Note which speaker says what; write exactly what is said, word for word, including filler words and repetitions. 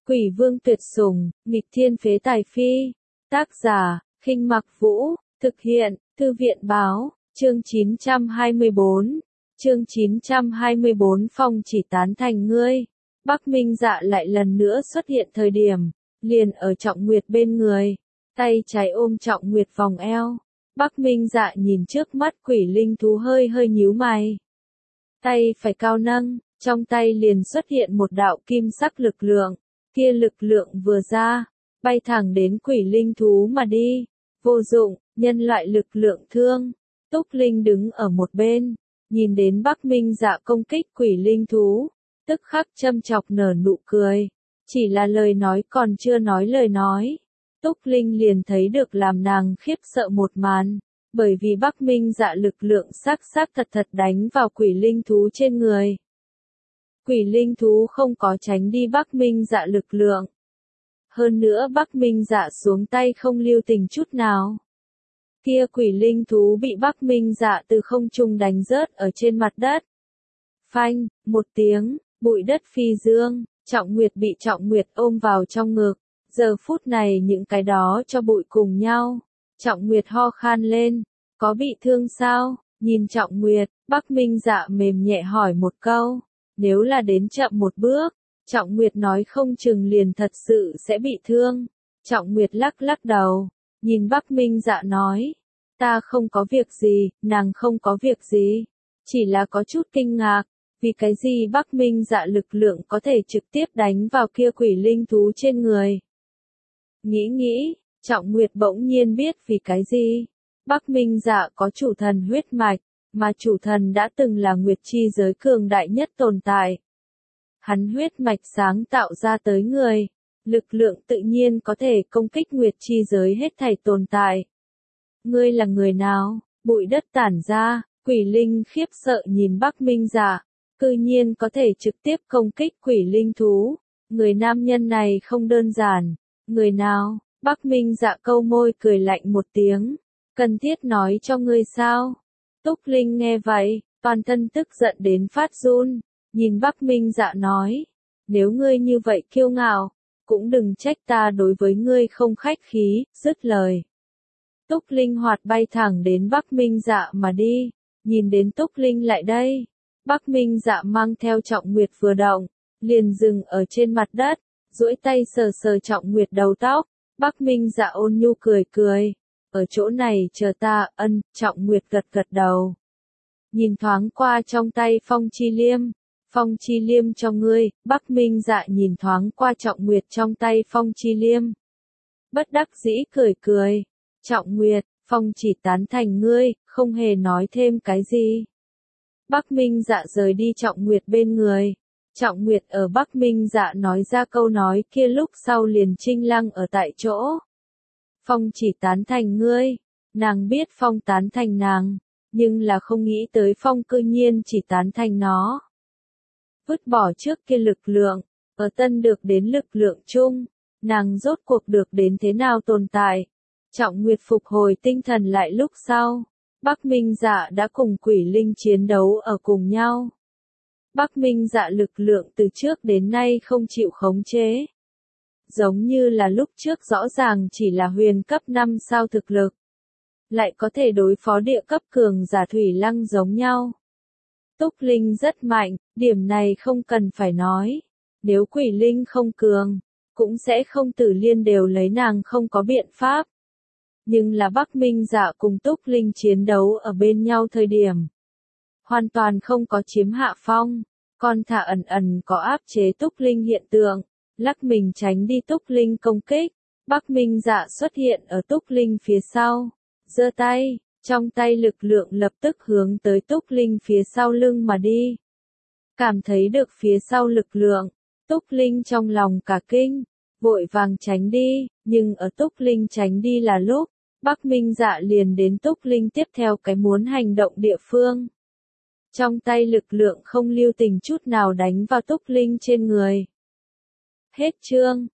Speaker 1: Quỷ vương tuyệt sủng, nghịch thiên phế tài phi. Tác giả, Khinh Mặc Vũ, thực hiện, Thư viện báo, chương chín trăm hai mươi bốn. Chương chín trăm hai mươi bốn Phong chỉ tán thành ngươi. Bắc Minh Dạ lại lần nữa xuất hiện thời điểm, liền ở Trọng Nguyệt bên người, tay trái ôm Trọng Nguyệt vòng eo. Bắc Minh Dạ nhìn trước mắt quỷ linh thú hơi hơi nhíu mày. Tay phải cao nâng, trong tay liền xuất hiện một đạo kim sắc lực lượng, kia lực lượng vừa ra, bay thẳng đến quỷ linh thú mà đi. Vô dụng, nhân loại lực lượng thương. Túc Linh đứng ở một bên, nhìn đến Bắc Minh Dạ công kích quỷ linh thú, tức khắc châm chọc nở nụ cười. Chỉ là lời nói còn chưa nói lời nói, Túc Linh liền thấy được làm nàng khiếp sợ một màn, bởi vì Bắc Minh Dạ lực lượng sắc sắc thật thật đánh vào quỷ linh thú trên người. Quỷ linh thú không có tránh đi Bắc Minh Dạ lực lượng. Hơn nữa Bắc Minh Dạ xuống tay không lưu tình chút nào. Kia quỷ linh thú bị Bắc Minh Dạ từ không trung đánh rớt ở trên mặt đất. Phanh, một tiếng, bụi đất phi dương, Trọng Nguyệt bị Trọng Nguyệt ôm vào trong ngực. Giờ phút này những cái đó cho bụi cùng nhau. Trọng Nguyệt ho khan lên, có bị thương sao? Nhìn Trọng Nguyệt, Bắc Minh Dạ mềm nhẹ hỏi một câu. Nếu là đến chậm một bước, Trọng Nguyệt nói không chừng liền thật sự sẽ bị thương. Trọng Nguyệt lắc lắc đầu, nhìn Bắc Minh Dạ nói, ta không có việc gì, nàng không có việc gì, chỉ là có chút kinh ngạc, vì cái gì Bắc Minh Dạ lực lượng có thể trực tiếp đánh vào kia quỷ linh thú trên người. Nghĩ nghĩ, Trọng Nguyệt bỗng nhiên biết vì cái gì. Bắc Minh Dạ có chủ thần huyết mạch, mà chủ thần đã từng là Nguyệt chi giới cường đại nhất tồn tại. Hắn huyết mạch sáng tạo ra tới người, lực lượng tự nhiên có thể công kích Nguyệt chi giới hết thảy tồn tại. Ngươi là người nào? Bụi đất tản ra, quỷ linh khiếp sợ nhìn Bắc Minh Dạ, cư nhiên có thể trực tiếp công kích quỷ linh thú. Người nam nhân này không đơn giản. Người nào? Bắc Minh Dạ câu môi cười lạnh một tiếng. Cần thiết nói cho ngươi sao? Túc Linh nghe vậy, toàn thân tức giận đến phát run, nhìn Bắc Minh Dạ nói, nếu ngươi như vậy kiêu ngạo, cũng đừng trách ta đối với ngươi không khách khí. Dứt lời. Túc Linh hoạt bay thẳng đến Bắc Minh Dạ mà đi, nhìn đến Túc Linh lại đây, Bắc Minh Dạ mang theo Trọng Nguyệt vừa động, liền dừng ở trên mặt đất, duỗi tay sờ sờ Trọng Nguyệt đầu tóc. Bắc Minh Dạ ôn nhu cười cười, ở chỗ này chờ ta. Ân. Trọng Nguyệt gật gật đầu, nhìn thoáng qua trong tay Phong Chi Liêm. Phong Chi Liêm cho ngươi. Bắc Minh Dạ nhìn thoáng qua Trọng Nguyệt trong tay Phong Chi Liêm, bất đắc dĩ cười cười. Trọng Nguyệt, Phong chỉ tán thành ngươi, không hề nói thêm cái gì. Bắc Minh Dạ rời đi Trọng Nguyệt bên người. Trọng Nguyệt ở Bắc Minh Dạ nói ra câu nói kia lúc sau liền trinh lăng ở tại chỗ. Phong chỉ tán thành ngươi. Nàng biết Phong tán thành nàng, nhưng là không nghĩ tới Phong cư nhiên chỉ tán thành nó. Vứt bỏ trước kia lực lượng, ở tân được đến lực lượng chung, nàng rốt cuộc được đến thế nào tồn tại. Trọng Nguyệt phục hồi tinh thần lại lúc sau, Bắc Minh Dạ đã cùng quỷ linh chiến đấu ở cùng nhau. Bắc Minh Dạ lực lượng từ trước đến nay không chịu khống chế. Giống như là lúc trước rõ ràng chỉ là huyền cấp năm sao thực lực, lại có thể đối phó địa cấp cường giả thủy lăng giống nhau. Túc Linh rất mạnh, điểm này không cần phải nói. Nếu quỷ linh không cường, cũng sẽ không Tử Liên đều lấy nàng không có biện pháp. Nhưng là Bắc Minh Dạ cùng Túc Linh chiến đấu ở bên nhau thời điểm, hoàn toàn không có chiếm hạ phong, còn thả ẩn ẩn có áp chế Túc Linh hiện tượng, lắc mình tránh đi Túc Linh công kích. Bắc Minh Dạ xuất hiện ở Túc Linh phía sau, giơ tay, trong tay lực lượng lập tức hướng tới Túc Linh phía sau lưng mà đi. Cảm thấy được phía sau lực lượng, Túc Linh trong lòng cả kinh, vội vàng tránh đi, nhưng ở Túc Linh tránh đi là lúc, Bắc Minh Dạ liền đến Túc Linh tiếp theo cái muốn hành động địa phương. Trong tay lực lượng không lưu tình chút nào đánh vào Túc Linh trên người. Hết chương.